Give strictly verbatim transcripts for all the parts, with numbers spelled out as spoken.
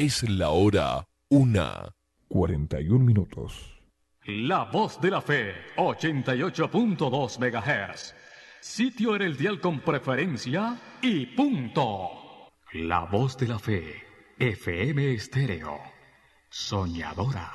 Es la hora una. cuarenta y un minutos. La Voz de la Fe, ochenta y ocho punto dos megahertz. Sitio en el dial con preferencia y punto. La Voz de la Fe, F M Estéreo. Soñadora.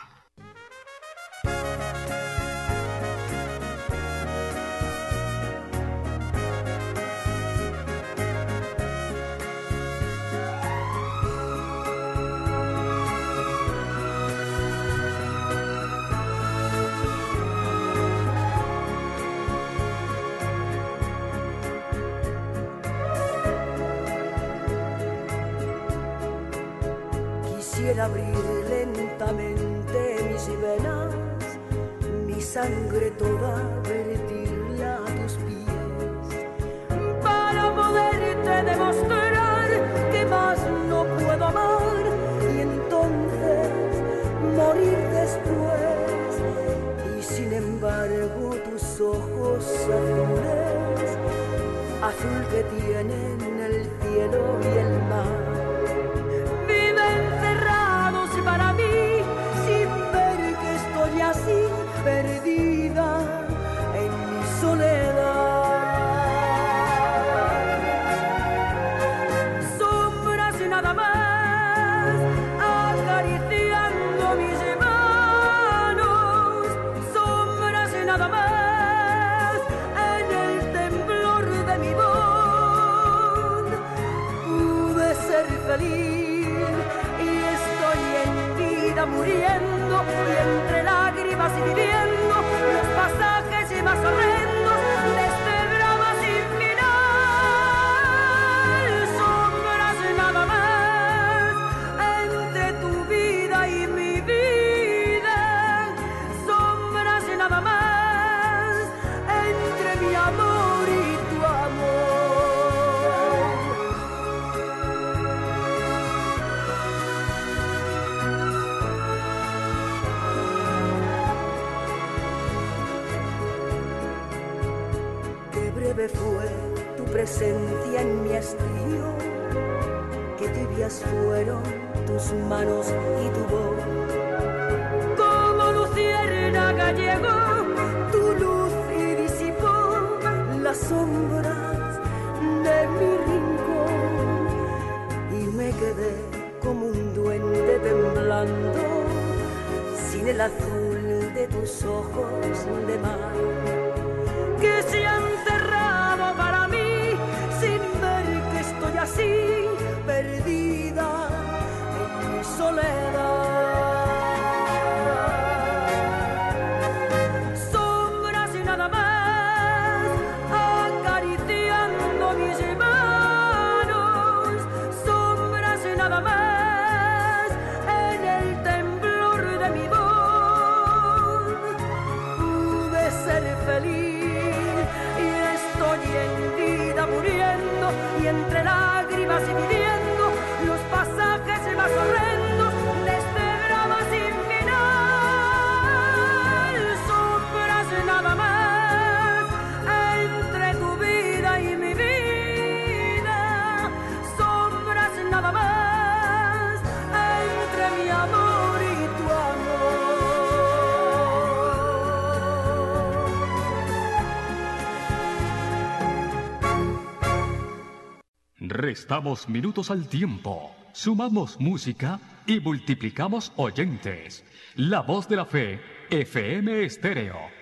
Quisiera abrir lentamente mis venas, mi sangre toda vertirla a tus pies, para poderte demostrar que más no puedo amar y entonces morir después. Y sin embargo tus ojos azules, azul que tienen el cielo y el mar, para mí, sin ver que estoy así, perdida en mi soledad. Sombras y nada más, acariciando mis manos. Sombras y nada más, en el temblor de mi voz. Pude ser feliz muriendo y entre lágrimas y viviendo los pasajes y más horrendos de este drama sin final. Sombras nada más entre tu vida y mi vida. Sombras nada más entre mi amor y tu amor. Fue tu presencia en mi hastío, que tibias fueron tus manos y tu voz. Como luciérnaga llegó tu luz y disipó las sombras de mi rincón, y me quedé como un duende temblando, sin el azul de tus ojos de mar, que se han cerrado para mí, sin ver que estoy así, perdida en mi soledad. Sombras y nada más, acariciando mis manos. Sombras y nada más, en el temblor de mi voz. Pude ser feliz, en vida muriendo y entre lágrimas y viviendo los pasajes más horrendos de este drama sin final. Sombras nada más entre tu vida y mi vida. Sombras nada más entre mi amor y tu amor. Restamos minutos al tiempo, sumamos música y multiplicamos oyentes. La Voz de la Fe, F M Estéreo.